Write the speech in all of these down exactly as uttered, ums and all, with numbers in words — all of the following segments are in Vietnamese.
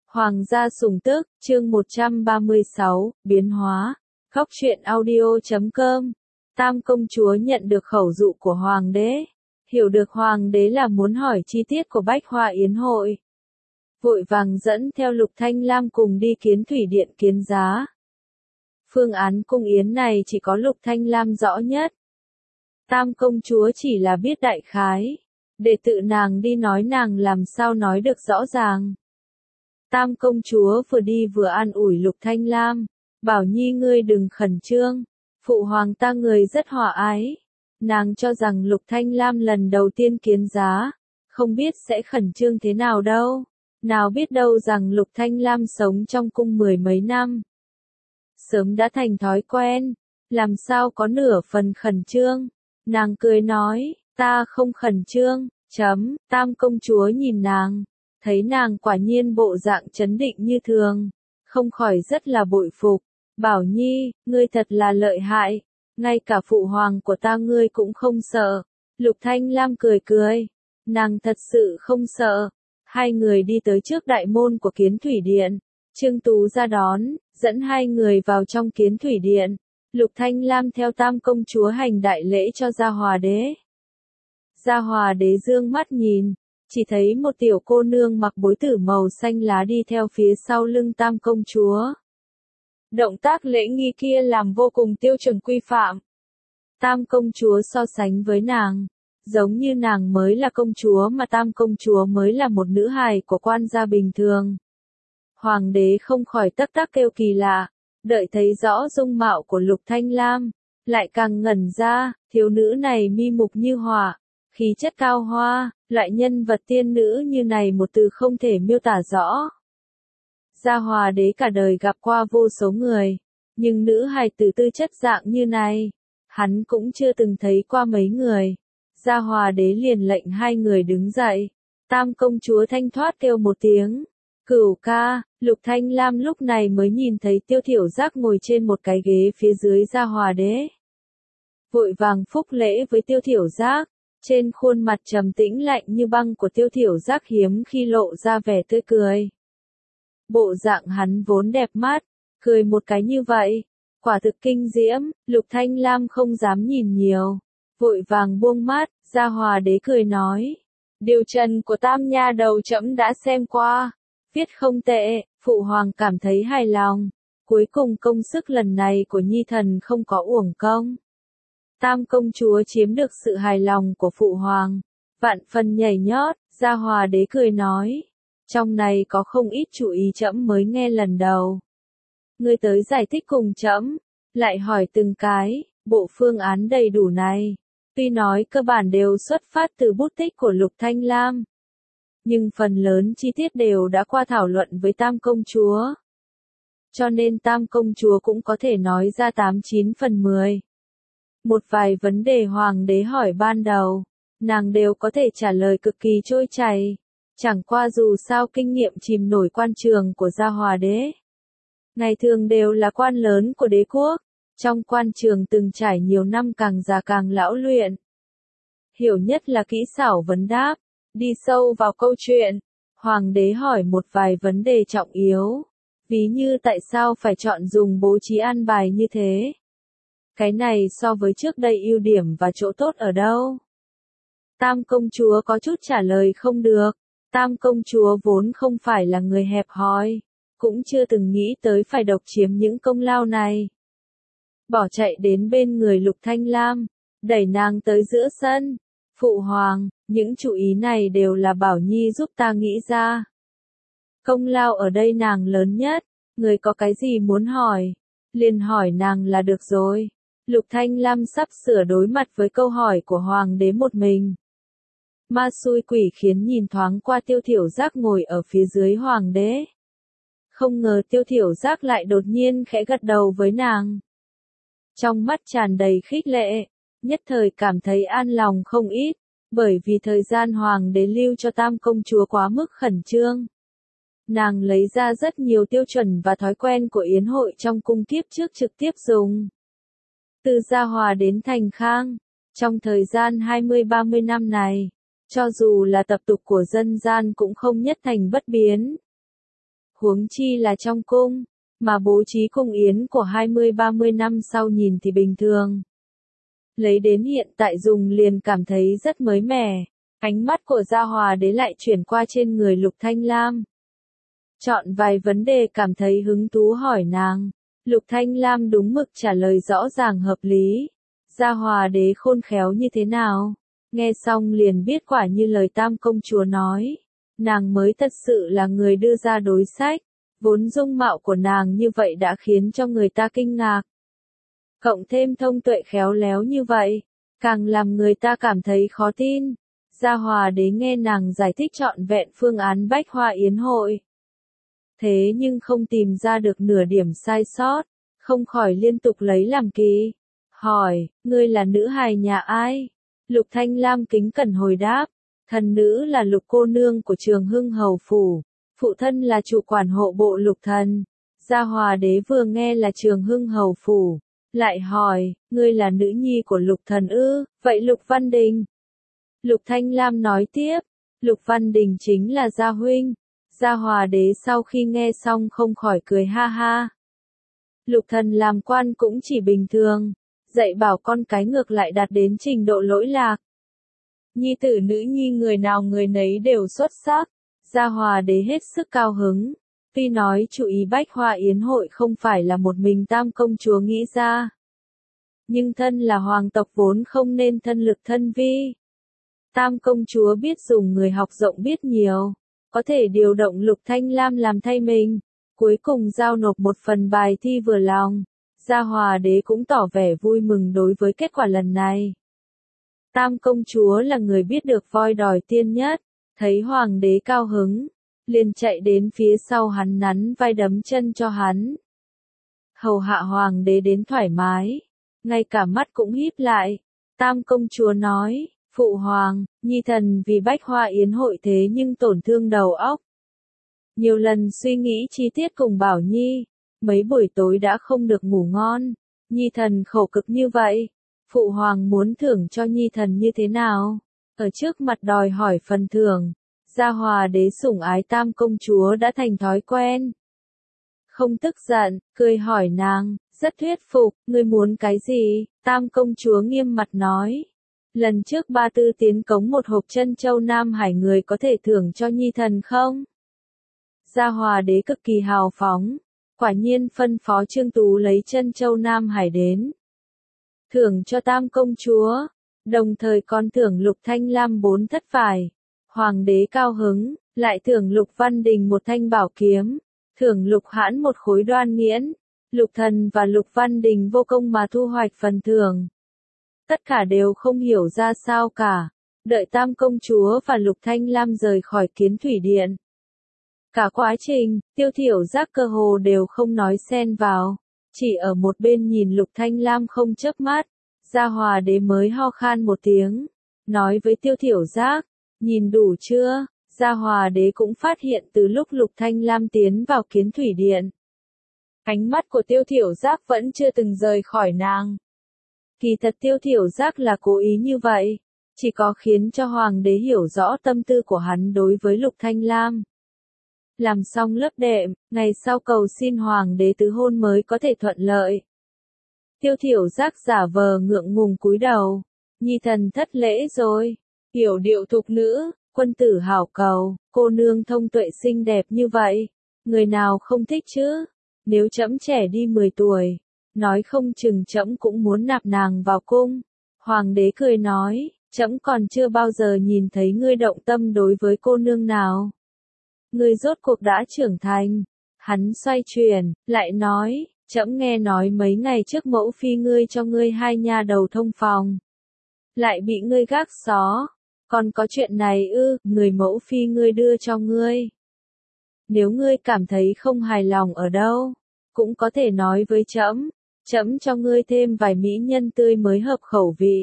Hoàng gia sủng tức, chương một trăm ba mươi sáu, biến hóa. Góc truyện audio chấm com. Tam công chúa nhận được khẩu dụ của hoàng đế, hiểu được hoàng đế là muốn hỏi chi tiết của Bách Hoa Yến hội. Vội vàng dẫn theo Lục Thanh Lam cùng đi kiến thủy điện kiến giá. Phương án cung yến này chỉ có Lục Thanh Lam rõ nhất. Tam công chúa chỉ là biết đại khái, để tự nàng đi nói nàng làm sao nói được rõ ràng. Tam công chúa vừa đi vừa an ủi Lục Thanh Lam, bảo nhi ngươi đừng khẩn trương, phụ hoàng ta người rất hòa ái. Nàng cho rằng Lục Thanh Lam lần đầu tiên kiến giá, không biết sẽ khẩn trương thế nào đâu, nào biết đâu rằng Lục Thanh Lam sống trong cung mười mấy năm. Sớm đã thành thói quen, làm sao có nửa phần khẩn trương, nàng cười nói, ta không khẩn trương, chấm, tam công chúa nhìn nàng. Thấy nàng quả nhiên bộ dạng trấn định như thường, không khỏi rất là bội phục, bảo nhi, ngươi thật là lợi hại, ngay cả phụ hoàng của ta ngươi cũng không sợ. Lục Thanh Lam cười cười, nàng thật sự không sợ. Hai người đi tới trước đại môn của kiến thủy điện, Trương Tú ra đón, dẫn hai người vào trong kiến thủy điện. Lục Thanh Lam theo tam công chúa hành đại lễ cho Gia Hòa đế. Gia Hòa đế dương mắt nhìn, chỉ thấy một tiểu cô nương mặc bối tử màu xanh lá đi theo phía sau lưng tam công chúa. Động tác lễ nghi kia làm vô cùng tiêu chuẩn quy phạm. Tam công chúa so sánh với nàng, giống như nàng mới là công chúa mà tam công chúa mới là một nữ hài của quan gia bình thường. Hoàng đế không khỏi tắc tắc kêu kỳ lạ, đợi thấy rõ dung mạo của Lục Thanh Lam, lại càng ngẩn ra, thiếu nữ này mi mục như hỏa, khí chất cao hoa, loại nhân vật tiên nữ như này một từ không thể miêu tả rõ. Gia Hòa đế cả đời gặp qua vô số người, nhưng nữ hài tử tư chất dạng như này, hắn cũng chưa từng thấy qua mấy người. Gia Hòa đế liền lệnh hai người đứng dậy, tam công chúa thanh thoát kêu một tiếng, cửu ca. Lục Thanh Lam lúc này mới nhìn thấy Tiêu Thiểu Giác ngồi trên một cái ghế phía dưới Gia Hòa đế. Vội vàng phúc lễ với Tiêu Thiểu Giác. Trên khuôn mặt trầm tĩnh lạnh như băng của Tiêu Thiểu Giác hiếm khi lộ ra vẻ tươi cười. Bộ dạng hắn vốn đẹp mắt, cười một cái như vậy, quả thực kinh diễm. Lục Thanh Lam không dám nhìn nhiều, vội vàng buông mắt. Gia Hòa đế cười nói, điều trần của tam nha đầu trẫm đã xem qua, viết không tệ, phụ hoàng cảm thấy hài lòng, cuối cùng công sức lần này của nhi thần không có uổng công. Tam công chúa chiếm được sự hài lòng của phụ hoàng, vạn phần nhảy nhót. Gia Hòa đế cười nói, trong này có không ít chú ý trẫm mới nghe lần đầu. Ngươi tới giải thích cùng trẫm, lại hỏi từng cái, bộ phương án đầy đủ này, tuy nói cơ bản đều xuất phát từ bút tích của Lục Thanh Lam, nhưng phần lớn chi tiết đều đã qua thảo luận với tam công chúa. Cho nên tam công chúa cũng có thể nói ra tám chín phần mười. Một vài vấn đề hoàng đế hỏi ban đầu, nàng đều có thể trả lời cực kỳ trôi chảy. Chẳng qua dù sao kinh nghiệm chìm nổi quan trường của Gia Hòa đế. Ngày thường đều là quan lớn của đế quốc, trong quan trường từng trải nhiều năm càng già càng lão luyện. Hiểu nhất là kỹ xảo vấn đáp, đi sâu vào câu chuyện. Hoàng đế hỏi một vài vấn đề trọng yếu, ví như tại sao phải chọn dùng bố trí an bài như thế. Cái này so với trước đây ưu điểm và chỗ tốt ở đâu? Tam công chúa có chút trả lời không được. Tam công chúa vốn không phải là người hẹp hòi, cũng chưa từng nghĩ tới phải độc chiếm những công lao này. Bỏ chạy đến bên người Lục Thanh Lam, đẩy nàng tới giữa sân. Phụ hoàng, những chủ ý này đều là Bảo Nhi giúp ta nghĩ ra. Công lao ở đây nàng lớn nhất, người có cái gì muốn hỏi, liền hỏi nàng là được rồi. Lục Thanh Lam sắp sửa đối mặt với câu hỏi của hoàng đế một mình. Ma xui quỷ khiến nhìn thoáng qua Tiêu Thiểu Giác ngồi ở phía dưới hoàng đế. Không ngờ Tiêu Thiểu Giác lại đột nhiên khẽ gật đầu với nàng. Trong mắt tràn đầy khích lệ, nhất thời cảm thấy an lòng không ít, bởi vì thời gian hoàng đế lưu cho tam công chúa quá mức khẩn trương. Nàng lấy ra rất nhiều tiêu chuẩn và thói quen của yến hội trong cung kiếp trước trực tiếp dùng. Từ Gia Hòa đến Thành Khang, trong thời gian hai mươi ba mươi năm này, cho dù là tập tục của dân gian cũng không nhất thành bất biến. huống chi là trong cung, mà bố trí cung yến của hai mươi ba mươi năm sau nhìn thì bình thường. Lấy đến hiện tại dùng liền cảm thấy rất mới mẻ, ánh mắt của Gia Hòa đế lại chuyển qua trên người Lục Thanh Lam. Chọn vài vấn đề cảm thấy hứng thú hỏi nàng, Lục Thanh Lam đúng mực trả lời rõ ràng hợp lý. Gia Hòa đế khôn khéo như thế nào? Nghe xong liền biết quả như lời Tam công chúa nói, nàng mới thật sự là người đưa ra đối sách, vốn dung mạo của nàng như vậy đã khiến cho người ta kinh ngạc. Cộng thêm thông tuệ khéo léo như vậy, càng làm người ta cảm thấy khó tin. Gia Hòa đế nghe nàng giải thích trọn vẹn phương án Bách Hoa Yến hội. Thế nhưng không tìm ra được nửa điểm sai sót, không khỏi liên tục lấy làm kỳ. Hỏi, ngươi là nữ hài nhà ai? Lục Thanh Lam kính cẩn hồi đáp, thần nữ là Lục cô nương của Trường Hưng Hầu Phủ, phụ thân là chủ quản hộ bộ Lục thần. Gia Hòa đế vừa nghe là Trường Hưng Hầu Phủ, lại hỏi, ngươi là nữ nhi của Lục thần ư, vậy Lục Văn Đình? Lục Thanh Lam nói tiếp, Lục Văn Đình chính là Gia huynh. Gia Hòa đế sau khi nghe xong không khỏi cười ha ha. Lục thần làm quan cũng chỉ bình thường, dạy bảo con cái ngược lại đạt đến trình độ lỗi lạc. Nhi tử nữ nhi người nào người nấy đều xuất sắc. Gia Hòa đế hết sức cao hứng. Tuy nói chủ ý Bách Hoa Yến hội không phải là một mình Tam công chúa nghĩ ra, nhưng thân là hoàng tộc vốn không nên thân lực thân vi. Tam công chúa biết dùng người học rộng biết nhiều, có thể điều động Lục Thanh Lam làm thay mình, cuối cùng giao nộp một phần bài thi vừa lòng. Gia Hòa đế cũng tỏ vẻ vui mừng đối với kết quả lần này. Tam công chúa là người biết được voi đòi tiên nhất, thấy hoàng đế cao hứng, liền chạy đến phía sau hắn nắn vai đấm chân cho hắn. Hầu hạ hoàng đế đến thoải mái, ngay cả mắt cũng híp lại. Tam công chúa nói, phụ hoàng, nhi thần vì Bách Hoa Yến hội thế nhưng tổn thương đầu óc. Nhiều lần suy nghĩ chi tiết cùng Bảo Nhi, mấy buổi tối đã không được ngủ ngon, nhi thần khổ cực như vậy. Phụ hoàng muốn thưởng cho nhi thần như thế nào? Ở trước mặt đòi hỏi phần thưởng, Gia Hòa đế sủng ái Tam công chúa đã thành thói quen. Không tức giận, cười hỏi nàng, rất thuyết phục, ngươi muốn cái gì? Tam công chúa nghiêm mặt nói. Lần trước ba tư tiến cống một hộp chân châu Nam Hải, người có thể thưởng cho nhi thần không? Gia Hòa đế cực kỳ hào phóng, quả nhiên phân phó Trương Tú lấy chân châu Nam Hải đến. Thưởng cho Tam công chúa, đồng thời còn thưởng Lục Thanh Lam bốn thất vải. Hoàng đế cao hứng, lại thưởng Lục Văn Đình một thanh bảo kiếm, thưởng Lục Hãn một khối đoan nghiễn. Lục thần và Lục Văn Đình vô công mà thu hoạch phần thưởng. Tất cả đều không hiểu ra sao cả, đợi Tam công chúa và Lục Thanh Lam rời khỏi Kiến Thủy Điện. Cả quá trình, Tiêu Thiểu Giác cơ hồ đều không nói xen vào, chỉ ở một bên nhìn Lục Thanh Lam không chớp mắt. Gia Hòa đế mới ho khan một tiếng, nói với Tiêu Thiểu Giác, nhìn đủ chưa? Gia Hòa đế cũng phát hiện từ lúc Lục Thanh Lam tiến vào Kiến Thủy Điện, ánh mắt của Tiêu Thiểu Giác vẫn chưa từng rời khỏi nàng. Kỳ thật Tiêu Thiểu Giác là cố ý như vậy, chỉ có khiến cho Hoàng đế hiểu rõ tâm tư của hắn đối với Lục Thanh Lam. Làm xong lớp đệm, ngày sau cầu xin Hoàng đế tứ hôn mới có thể thuận lợi. Tiêu Thiểu Giác giả vờ ngượng ngùng cúi đầu, nhi thần thất lễ rồi. Hiểu điệu thục nữ, quân tử hảo cầu, cô nương thông tuệ xinh đẹp như vậy, người nào không thích chứ? Nếu trẫm trẻ đi mười tuổi, nói không chừng trẫm cũng muốn nạp nàng vào cung. Hoàng đế cười nói, trẫm còn chưa bao giờ nhìn thấy ngươi động tâm đối với cô nương nào. Ngươi rốt cuộc đã trưởng thành. Hắn xoay chuyển, lại nói, trẫm nghe nói mấy ngày trước mẫu phi ngươi cho ngươi hai nha đầu thông phòng, lại bị ngươi gác xó. Còn có chuyện này ư? Người mẫu phi ngươi đưa cho ngươi. Nếu ngươi cảm thấy không hài lòng ở đâu, cũng có thể nói với trẫm, trẫm cho ngươi thêm vài mỹ nhân tươi mới hợp khẩu vị.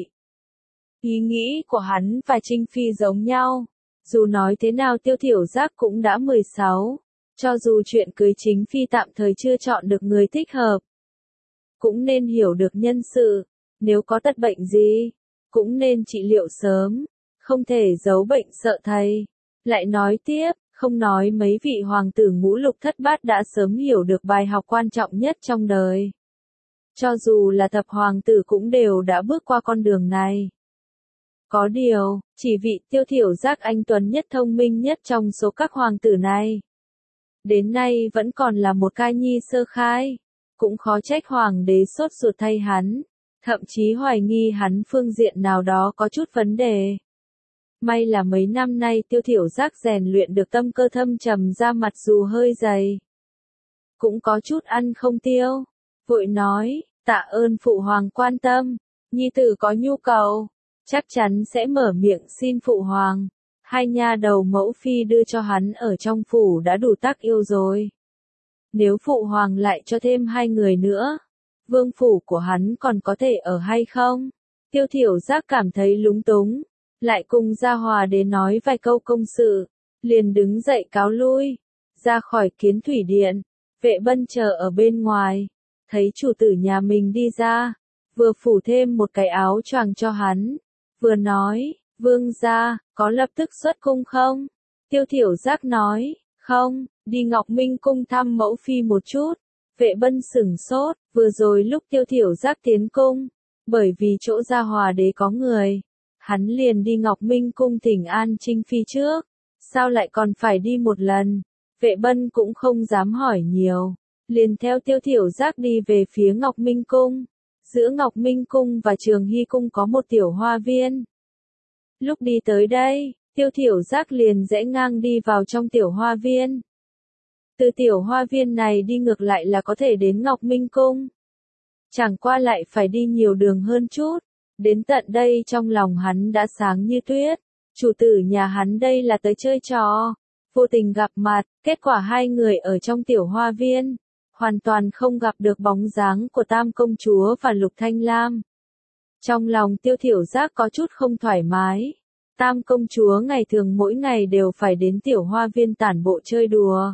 Ý nghĩ của hắn và Trinh Phi giống nhau. Dù nói thế nào Tiêu Thiểu Giác cũng đã mười sáu, cho dù chuyện cưới chính phi tạm thời chưa chọn được người thích hợp, cũng nên hiểu được nhân sự, nếu có tật bệnh gì, cũng nên trị liệu sớm, không thể giấu bệnh sợ thầy. Lại nói tiếp, Không nói mấy vị hoàng tử ngũ lục thất bát đã sớm hiểu được bài học quan trọng nhất trong đời. Cho dù là thập hoàng tử cũng đều đã bước qua con đường này. Có điều, chỉ vị Tiêu Thiểu Giác anh tuấn nhất thông minh nhất trong số các hoàng tử này. Đến nay vẫn còn là một ca nhi sơ khai. Cũng khó trách hoàng đế sốt ruột thay hắn. Thậm chí hoài nghi hắn phương diện nào đó có chút vấn đề. May là mấy năm nay Tiêu Thiểu Giác rèn luyện được tâm cơ thâm trầm ra mặt dù hơi dày. Cũng có chút ăn không tiêu. Vội nói, tạ ơn phụ hoàng quan tâm. Nhi tử có nhu cầu. Chắc chắn sẽ mở miệng xin phụ hoàng. Hai nha đầu mẫu phi đưa cho hắn ở trong phủ đã đủ tác yêu rồi. Nếu phụ hoàng lại cho thêm hai người nữa, vương phủ của hắn còn có thể ở hay không? Tiêu Thiểu Giác cảm thấy lúng túng, lại cùng Gia Hòa đế nói vài câu công sự, liền đứng dậy cáo lui, ra khỏi Kiến Thủy Điện. Vệ Bân chờ ở bên ngoài, thấy chủ tử nhà mình đi ra, vừa phủ thêm một cái áo choàng cho hắn, vừa nói, vương gia, có lập tức xuất cung không? Tiêu Thiểu Giác nói, không, đi Ngọc Minh cung thăm mẫu phi một chút. Vệ Bân sửng sốt, vừa rồi lúc Tiêu Thiểu Giác tiến cung, bởi vì chỗ Gia Hòa đế có người, hắn liền đi Ngọc Minh cung thỉnh an Trinh phi trước, sao lại còn phải đi một lần? Vệ Bân cũng không dám hỏi nhiều, liền theo Tiêu Thiểu Giác đi về phía Ngọc Minh cung. Giữa Ngọc Minh cung và Trường Hy cung có một tiểu hoa viên. Lúc đi tới đây, Tiêu Thiểu Giác liền rẽ ngang đi vào trong tiểu hoa viên. Từ tiểu hoa viên này đi ngược lại là có thể đến Ngọc Minh cung. Chẳng qua lại phải đi nhiều đường hơn chút. Đến tận đây trong lòng hắn đã sáng như tuyết. Chủ tử nhà hắn đây là tới chơi trò. Vô tình gặp mặt, kết quả hai người ở trong tiểu hoa viên. Hoàn toàn không gặp được bóng dáng của Tam công chúa và Lục Thanh Lam. Trong lòng Tiêu Thiểu Giác có chút không thoải mái. Tam công chúa ngày thường mỗi ngày đều phải đến tiểu hoa viên tản bộ chơi đùa.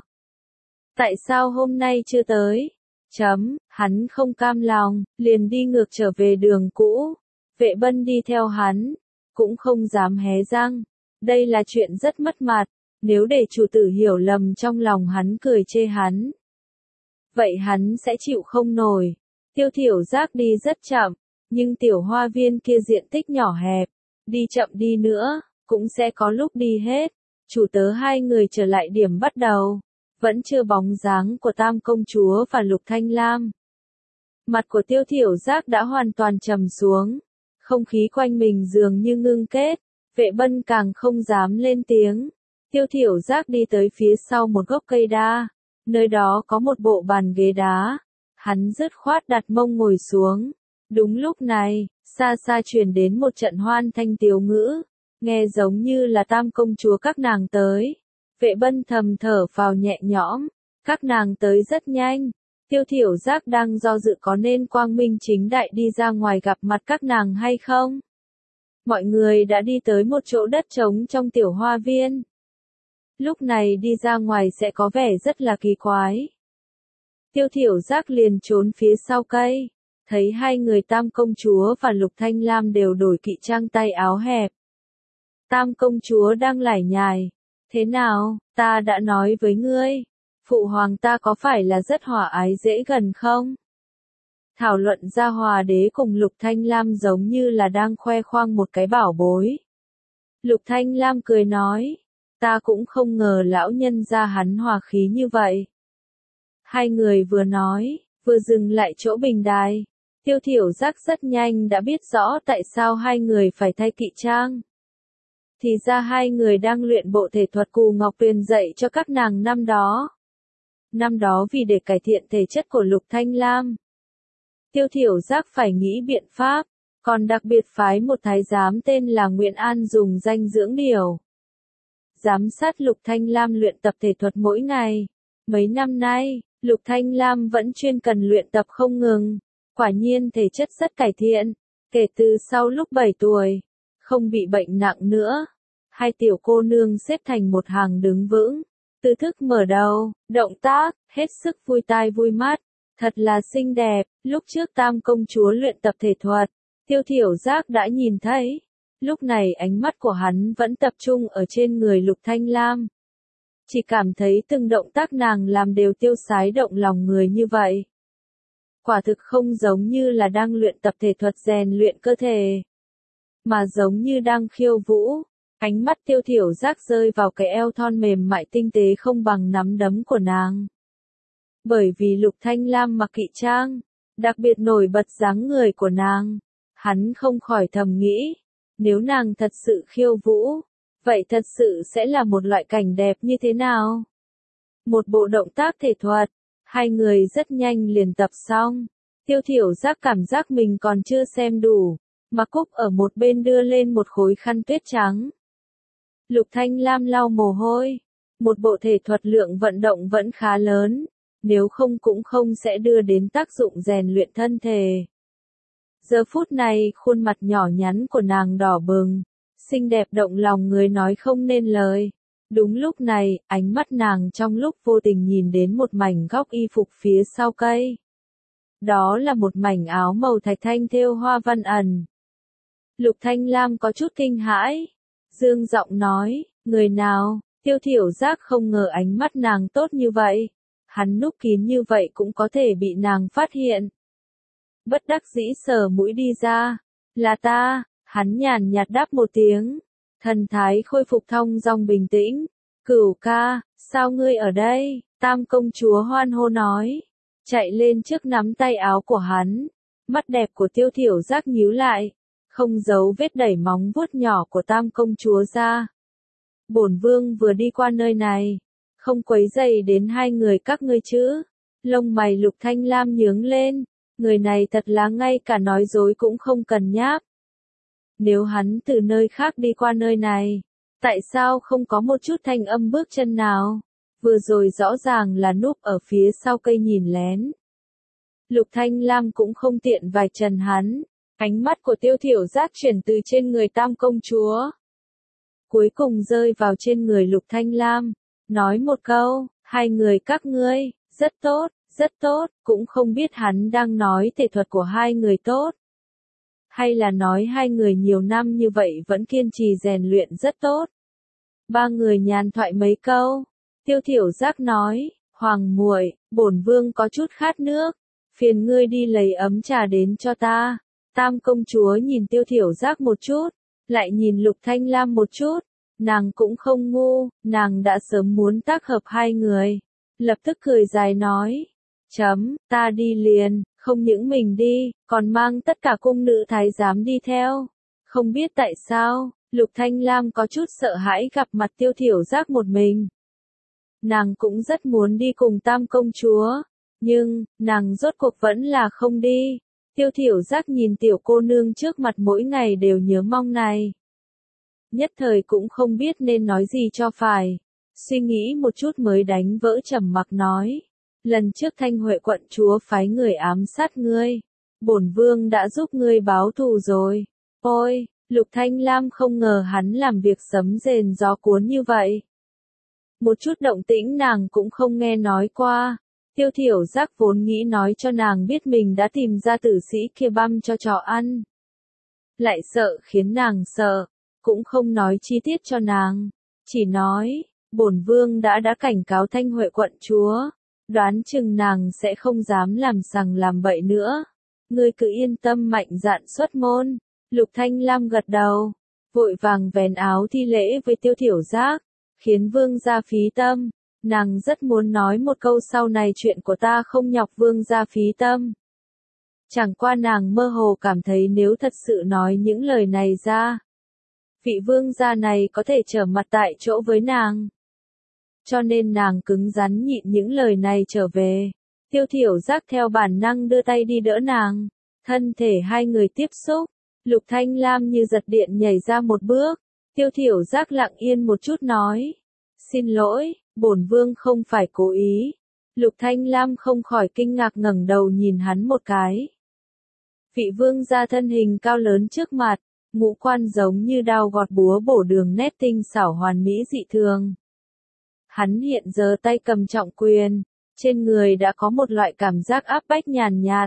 Tại sao hôm nay chưa tới? Chấm, hắn không cam lòng, liền đi ngược trở về đường cũ. Vệ Bân đi theo hắn, cũng không dám hé răng. Đây là chuyện rất mất mặt, nếu để chủ tử hiểu lầm trong lòng hắn cười chê hắn. Vậy hắn sẽ chịu không nổi. Tiêu Thiểu Giác đi rất chậm, nhưng tiểu hoa viên kia diện tích nhỏ hẹp, đi chậm đi nữa, cũng sẽ có lúc đi hết. Chủ tớ hai người trở lại điểm bắt đầu, vẫn chưa bóng dáng của Tam công chúa và Lục Thanh Lam. Mặt của Tiêu Thiểu Giác đã hoàn toàn trầm xuống, không khí quanh mình dường như ngưng kết, Vệ Bân càng không dám lên tiếng. Tiêu Thiểu Giác đi tới phía sau một gốc cây đa, nơi đó có một bộ bàn ghế đá, hắn dứt khoát đặt mông ngồi xuống. Đúng lúc này, xa xa truyền đến một trận hoan thanh tiếu ngữ, nghe giống như là Tam công chúa các nàng tới. Vệ Bân thầm thở phào nhẹ nhõm, các nàng tới rất nhanh. Tiêu Thiểu Giác đang do dự có nên quang minh chính đại đi ra ngoài gặp mặt các nàng hay không. Mọi người đã đi tới một chỗ đất trống trong tiểu hoa viên. Lúc này đi ra ngoài sẽ có vẻ rất là kỳ quái. Tiêu Thiểu Giác liền trốn phía sau cây, thấy hai người Tam công chúa và Lục Thanh Lam đều đổi kỵ trang tay áo hẹp. Tam công chúa đang lải nhải, thế nào, ta đã nói với ngươi, phụ hoàng ta có phải là rất hòa ái dễ gần không? Thảo luận Gia Hòa đế cùng Lục Thanh Lam giống như là đang khoe khoang một cái bảo bối. Lục Thanh Lam cười nói, ta cũng không ngờ lão nhân gia hắn hòa khí như vậy. Hai người vừa nói, vừa dừng lại chỗ bình đài. Tiêu Thiểu Giác rất nhanh đã biết rõ tại sao hai người phải thay kỵ trang. Thì ra hai người đang luyện bộ thể thuật Cù Ngọc Tuyền dạy cho các nàng năm đó. Năm đó vì để cải thiện thể chất của Lục Thanh Lam, Tiêu Thiểu Giác phải nghĩ biện pháp, còn đặc biệt phái một thái giám tên là Nguyễn An dùng danh dưỡng điều. Giám sát Lục Thanh Lam luyện tập thể thuật mỗi ngày. Mấy năm nay, Lục Thanh Lam vẫn chuyên cần luyện tập không ngừng. Quả nhiên thể chất rất cải thiện. Kể từ sau lúc bảy tuổi, không bị bệnh nặng nữa. Hai tiểu cô nương xếp thành một hàng đứng vững. Tư thức mở đầu, động tác, hết sức vui tai vui mắt. Thật là xinh đẹp. Lúc trước Tam công chúa luyện tập thể thuật, Tiêu Thiểu Giác đã nhìn thấy. Lúc này ánh mắt của hắn vẫn tập trung ở trên người Lục Thanh Lam. chỉ cảm thấy từng động tác nàng làm đều tiêu sái động lòng người như vậy. Quả thực không giống như là đang luyện tập thể thuật rèn luyện cơ thể, mà giống như đang khiêu vũ. Ánh mắt Tiêu Thiểu Giác rơi vào cái eo thon mềm mại tinh tế không bằng nắm đấm của nàng. Bởi vì Lục Thanh Lam mặc kỵ trang, đặc biệt nổi bật dáng người của nàng, hắn không khỏi thầm nghĩ, nếu nàng thật sự khiêu vũ, vậy thật sự sẽ là một loại cảnh đẹp như thế nào? Một bộ động tác thể thuật, hai người rất nhanh liền tập xong. Tiêu Thiểu Giác cảm giác mình còn chưa xem đủ, mà Cúc ở một bên đưa lên một khối khăn tuyết trắng. Lục Thanh Lam lau mồ hôi, một bộ thể thuật lượng vận động vẫn khá lớn, nếu không cũng không sẽ đưa đến tác dụng rèn luyện thân thể. Giờ phút này khuôn mặt nhỏ nhắn của nàng đỏ bừng, xinh đẹp động lòng người nói không nên lời. Đúng lúc này, ánh mắt nàng trong lúc vô tình nhìn đến một mảnh góc y phục phía sau cây. Đó là một mảnh áo màu thạch thanh thêu hoa văn ẩn. Lục Thanh Lam có chút kinh hãi, dương giọng nói, người nào? Tiêu Thiểu Giác không ngờ ánh mắt nàng tốt như vậy, hắn núp kín như vậy cũng có thể bị nàng phát hiện. Bất đắc dĩ sờ mũi đi ra, là ta, hắn nhàn nhạt đáp một tiếng, thần thái khôi phục thong dong bình tĩnh. Cửu ca, sao ngươi ở đây? Tam công chúa hoan hô nói, chạy lên trước nắm tay áo của hắn, mắt đẹp của Tiêu Thiểu Giác nhíu lại, không giấu vết đẩy móng vuốt nhỏ của Tam công chúa ra. Bổn vương vừa đi qua nơi này, không quấy rầy đến hai người các ngươi chứ? Lông mày Lục Thanh Lam nhướng lên, người này thật là ngay cả nói dối cũng không cần nháp. Nếu hắn từ nơi khác đi qua nơi này, tại sao không có một chút thanh âm bước chân nào? Vừa rồi rõ ràng là núp ở phía sau cây nhìn lén. Lục Thanh Lam cũng không tiện vạch trần hắn, ánh mắt của Tiêu Thiểu Giác chuyển từ trên người Tam công chúa, cuối cùng rơi vào trên người Lục Thanh Lam, nói một câu, hai người các ngươi, rất tốt, rất tốt, cũng không biết hắn đang nói thể thuật của hai người tốt, hay là nói hai người nhiều năm như vậy vẫn kiên trì rèn luyện rất tốt. Ba người nhàn thoại mấy câu, Tiêu Thiểu Giác nói, Hoàng muội, bổn vương có chút khát nước, phiền ngươi đi lấy ấm trà đến cho ta. Tam công chúa nhìn Tiêu Thiểu Giác một chút, lại nhìn Lục Thanh Lam một chút, nàng cũng không ngu, nàng đã sớm muốn tác hợp hai người, lập tức cười dài nói, chấm, ta đi liền, không những mình đi, còn mang tất cả cung nữ thái giám đi theo. Không biết tại sao, Lục Thanh Lam có chút sợ hãi gặp mặt Tiêu Thiểu Giác một mình. Nàng cũng rất muốn đi cùng Tam công chúa, nhưng, nàng rốt cuộc vẫn là không đi. Tiêu Thiểu Giác nhìn tiểu cô nương trước mặt mỗi ngày đều nhớ mong này. Nhất thời cũng không biết nên nói gì cho phải. Suy nghĩ một chút mới đánh vỡ trầm mặc nói. Lần trước Thanh Huệ quận chúa phái người ám sát ngươi. Bổn vương đã giúp ngươi báo thù rồi. Ôi, Lục Thanh Lam không ngờ hắn làm việc sấm rền gió cuốn như vậy. Một chút động tĩnh nàng cũng không nghe nói qua. Tiêu Thiểu Giác vốn nghĩ nói cho nàng biết mình đã tìm ra tử sĩ kia băm cho chó ăn. Lại sợ khiến nàng sợ, cũng không nói chi tiết cho nàng. Chỉ nói, bổn vương đã đã cảnh cáo Thanh Huệ quận chúa. Đoán chừng nàng sẽ không dám làm sằng làm bậy nữa. Ngươi cứ yên tâm mạnh dạn xuất môn. Lục Thanh Lam gật đầu, vội vàng vén áo thi lễ với Tiêu Thiểu Giác, khiến vương gia phí tâm. Nàng rất muốn nói một câu sau này chuyện của ta không nhọc vương gia phí tâm. Chẳng qua nàng mơ hồ cảm thấy nếu thật sự nói những lời này ra, vị vương gia này có thể trở mặt tại chỗ với nàng. Cho nên nàng cứng rắn nhịn những lời này trở về. Tiêu Thiểu Giác theo bản năng đưa tay đi đỡ nàng. Thân thể hai người tiếp xúc. Lục Thanh Lam như giật điện nhảy ra một bước. Tiêu Thiểu Giác lặng yên một chút nói. Xin lỗi, bổn vương không phải cố ý. Lục Thanh Lam không khỏi kinh ngạc ngẩng đầu nhìn hắn một cái. Vị vương gia thân hình cao lớn trước mặt, ngũ quan giống như đao gọt búa bổ đường nét tinh xảo hoàn mỹ dị thường. Hắn hiện giờ tay cầm trọng quyền, trên người đã có một loại cảm giác áp bách nhàn nhạt.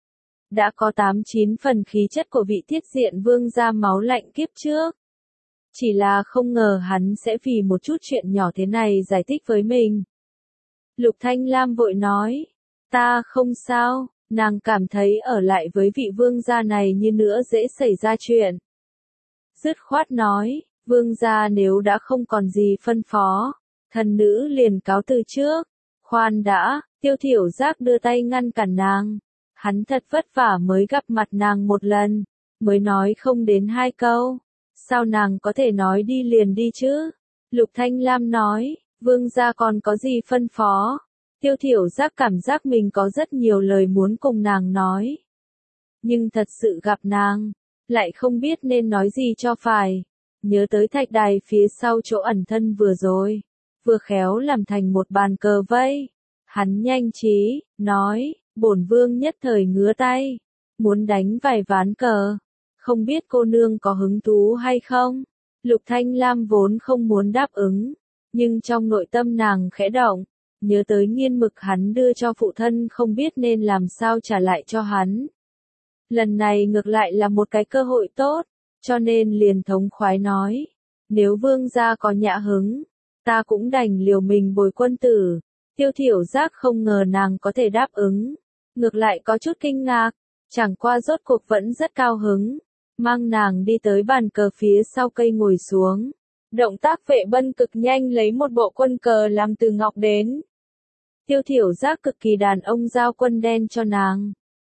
Đã có tám chín phần khí chất của vị thiết diện vương gia máu lạnh kiếp trước. chỉ là không ngờ hắn sẽ vì một chút chuyện nhỏ thế này giải thích với mình. Lục Thanh Lam vội nói, ta không sao, nàng cảm thấy ở lại với vị vương gia này như nữa dễ xảy ra chuyện. Dứt khoát nói, vương gia nếu đã không còn gì phân phó, thần nữ liền cáo từ trước. Khoan đã, Tiêu Thiểu Giác đưa tay ngăn cản nàng. Hắn thật vất vả mới gặp mặt nàng một lần, mới nói không đến hai câu. Sao nàng có thể nói đi liền đi chứ? Lục Thanh Lam nói, vương gia còn có gì phân phó? Tiêu Thiểu Giác cảm giác mình có rất nhiều lời muốn cùng nàng nói. Nhưng thật sự gặp nàng, lại không biết nên nói gì cho phải. Nhớ tới thạch đài phía sau chỗ ẩn thân vừa rồi, vừa khéo làm thành một bàn cờ vây. Hắn nhanh trí, nói, bổn vương nhất thời ngứa tay, muốn đánh vài ván cờ. Không biết cô nương có hứng thú hay không? Lục Thanh Lam vốn không muốn đáp ứng, nhưng trong nội tâm nàng khẽ động, nhớ tới nghiên mực hắn đưa cho phụ thân không biết nên làm sao trả lại cho hắn. Lần này ngược lại là một cái cơ hội tốt, cho nên liền thống khoái nói, nếu vương gia có nhã hứng, ta cũng đành liều mình bồi quân tử. Tiêu Thiểu Giác không ngờ nàng có thể đáp ứng, ngược lại có chút kinh ngạc, chẳng qua rốt cuộc vẫn rất cao hứng, mang nàng đi tới bàn cờ phía sau cây ngồi xuống. Động tác Vệ Bân cực nhanh lấy một bộ quân cờ làm từ ngọc đến. Tiêu Thiểu Giác cực kỳ đàn ông giao quân đen cho nàng.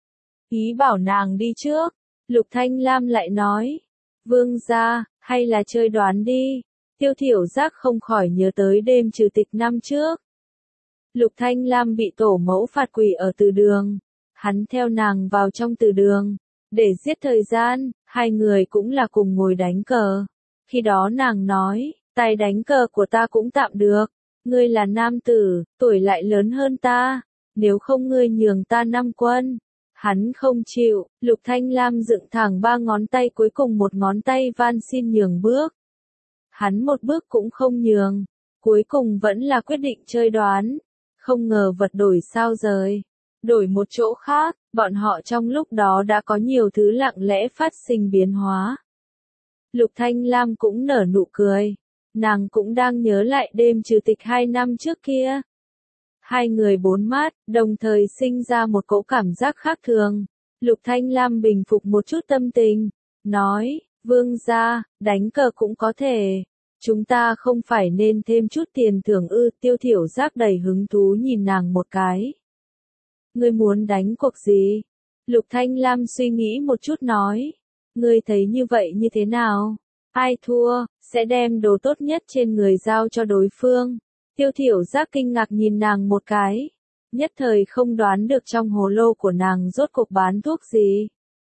Ý bảo nàng đi trước, Lục Thanh Lam lại nói, vương gia, hay là chơi đoán đi. Tiêu Thiểu Giác không khỏi nhớ tới đêm trừ tịch năm trước. Lục Thanh Lam bị tổ mẫu phạt quỳ ở từ đường, hắn theo nàng vào trong từ đường, để giết thời gian, hai người cũng là cùng ngồi đánh cờ. Khi đó nàng nói, tài đánh cờ của ta cũng tạm được, ngươi là nam tử, tuổi lại lớn hơn ta, nếu không ngươi nhường ta năm quân. Hắn không chịu, Lục Thanh Lam dựng thẳng ba ngón tay cuối cùng một ngón tay van xin nhường bước. Hắn một bước cũng không nhường, cuối cùng vẫn là quyết định chơi đoán. Không ngờ vật đổi sao rời, đổi một chỗ khác, bọn họ trong lúc đó đã có nhiều thứ lặng lẽ phát sinh biến hóa. Lục Thanh Lam cũng nở nụ cười, nàng cũng đang nhớ lại đêm trừ tịch hai năm trước kia. Hai người bốn mắt, đồng thời sinh ra một cỗ cảm giác khác thường. Lục Thanh Lam bình phục một chút tâm tình, nói, vương gia, đánh cờ cũng có thể. Chúng ta không phải nên thêm chút tiền thưởng ư? Tiêu Thiểu Giác đầy hứng thú nhìn nàng một cái. Ngươi muốn đánh cuộc gì? Lục Thanh Lam suy nghĩ một chút nói. Ngươi thấy như vậy như thế nào? Ai thua, sẽ đem đồ tốt nhất trên người giao cho đối phương. Tiêu Thiểu Giác kinh ngạc nhìn nàng một cái. Nhất thời không đoán được trong hồ lô của nàng rốt cuộc bán thuốc gì.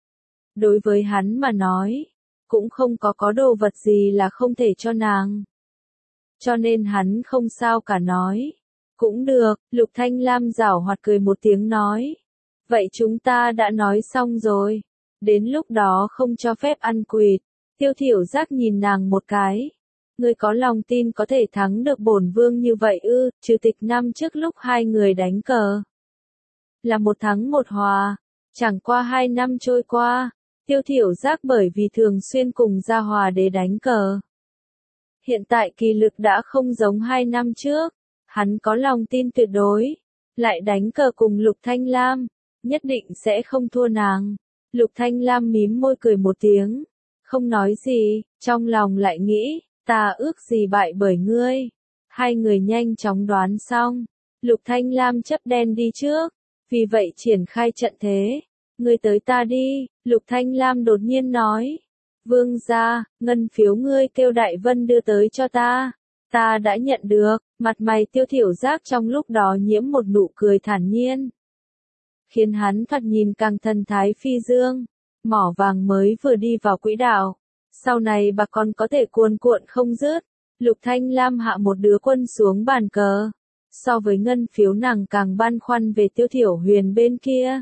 Đối với hắn mà nói, cũng không có có đồ vật gì là không thể cho nàng. Cho nên hắn không sao cả nói. Cũng được, Lục Thanh Lam giảo hoạt cười một tiếng nói. Vậy chúng ta đã nói xong rồi. Đến lúc đó không cho phép ăn quỵt. Tiêu Thiểu Giác nhìn nàng một cái. Ngươi có lòng tin có thể thắng được bổn vương như vậy ư? Trừ tịch năm trước lúc hai người đánh cờ. Là một thắng một hòa. Chẳng qua hai năm trôi qua. Tiêu Thiểu Giác bởi vì thường xuyên cùng Gia Hòa Đế đánh cờ. Hiện tại kỳ lực đã không giống hai năm trước. Hắn có lòng tin tuyệt đối. Lại đánh cờ cùng Lục Thanh Lam. Nhất định sẽ không thua nàng. Lục Thanh Lam mím môi cười một tiếng. Không nói gì, trong lòng lại nghĩ, ta ước gì bại bởi ngươi. Hai người nhanh chóng đoán xong. Lục Thanh Lam chấp đen đi trước. Vì vậy triển khai trận thế. Ngươi tới ta đi, Lục Thanh Lam đột nhiên nói. Vương gia, ngân phiếu ngươi kêu Đại Vân đưa tới cho ta. Ta đã nhận được, mặt mày Tiêu Thiểu Giác trong lúc đó nhiễm một nụ cười thản nhiên. Khiến hắn thoạt nhìn càng thần thái phi dương. Mỏ vàng mới vừa đi vào quỹ đạo. Sau này bà còn có thể cuồn cuộn không dứt. Lục Thanh Lam hạ một đứa quân xuống bàn cờ. So với ngân phiếu nàng càng băn khoăn về Tiêu Thiểu Huyền bên kia.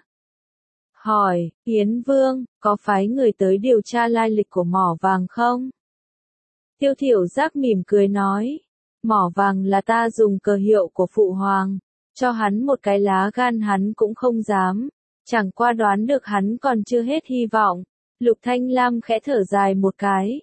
Hỏi, Yến Vương, có phái người tới điều tra lai lịch của mỏ vàng không? Tiêu Thiểu Giác mỉm cười nói, mỏ vàng là ta dùng cờ hiệu của Phụ Hoàng, cho hắn một cái lá gan hắn cũng không dám, chẳng qua đoán được hắn còn chưa hết hy vọng. Lục Thanh Lam khẽ thở dài một cái,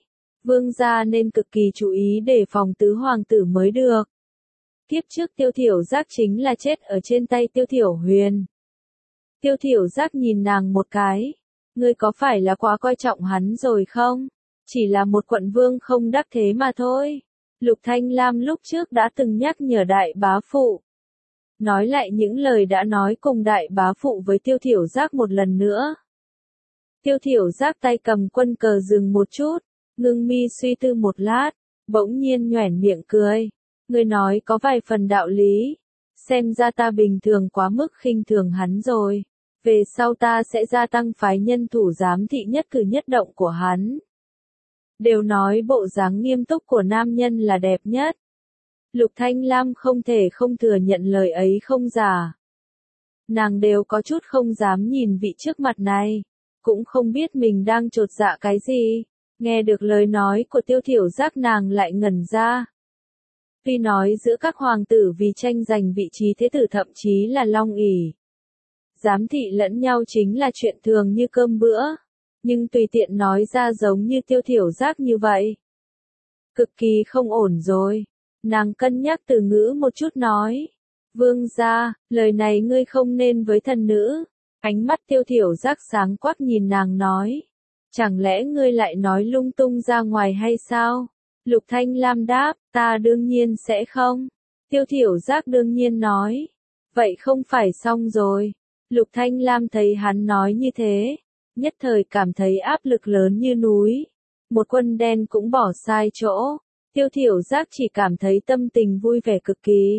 Vương gia nên cực kỳ chú ý để phòng tứ hoàng tử mới được. Kiếp trước Tiêu Thiểu Giác chính là chết ở trên tay Tiêu Thiểu Huyền. Tiêu Thiểu Giác nhìn nàng một cái. Ngươi có phải là quá coi trọng hắn rồi không? Chỉ là một quận vương không đắc thế mà thôi. Lục Thanh Lam lúc trước đã từng nhắc nhở đại bá phụ. Nói lại những lời đã nói cùng đại bá phụ với Tiêu Thiểu Giác một lần nữa. Tiêu Thiểu Giác tay cầm quân cờ dừng một chút, ngưng mi suy tư một lát, bỗng nhiên nhoẻn miệng cười. Ngươi nói có vài phần đạo lý. Xem ra ta bình thường quá mức khinh thường hắn rồi. Về sau ta sẽ gia tăng phái nhân thủ giám thị nhất cử nhất động của hắn. Đều nói bộ dáng nghiêm túc của nam nhân là đẹp nhất. Lục Thanh Lam không thể không thừa nhận lời ấy không giả. Nàng đều có chút không dám nhìn vị trước mặt này. Cũng không biết mình đang chột dạ cái gì. Nghe được lời nói của Tiêu Thiểu Giác nàng lại ngẩn ra. Tuy nói giữa các hoàng tử vì tranh giành vị trí thế tử thậm chí là long ỷ, giám thị lẫn nhau chính là chuyện thường như cơm bữa. Nhưng tùy tiện nói ra giống như Tiêu Thiểu Giác như vậy. Cực kỳ không ổn rồi. Nàng cân nhắc từ ngữ một chút nói. Vương gia, lời này ngươi không nên với thần nữ. Ánh mắt Tiêu Thiểu Giác sáng quắc nhìn nàng nói. Chẳng lẽ ngươi lại nói lung tung ra ngoài hay sao? Lục Thanh Lam đáp, ta đương nhiên sẽ không. Tiêu Thiểu Giác đương nhiên nói. Vậy không phải xong rồi. Lục Thanh Lam thấy hắn nói như thế. Nhất thời cảm thấy áp lực lớn như núi. Một quân đen cũng bỏ sai chỗ. Tiêu Thiểu Giác chỉ cảm thấy tâm tình vui vẻ cực kỳ.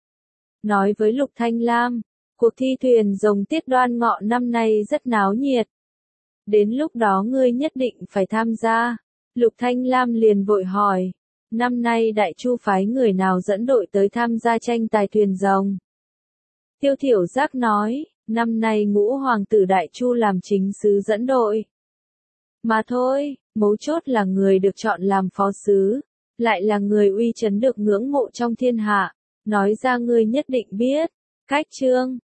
Nói với Lục Thanh Lam, cuộc thi thuyền rồng tiết đoan ngọ năm nay rất náo nhiệt. Đến lúc đó ngươi nhất định phải tham gia. Lục Thanh Lam liền vội hỏi, năm nay Đại Chu phái người nào dẫn đội tới tham gia tranh tài thuyền rồng? Tiêu Thiểu Giác nói, năm nay Ngũ hoàng tử Đại Chu làm chính sứ dẫn đội. Mà thôi, mấu chốt là người được chọn làm phó sứ, lại là người uy chấn được ngưỡng mộ trong thiên hạ, nói ra ngươi nhất định biết. Cách chương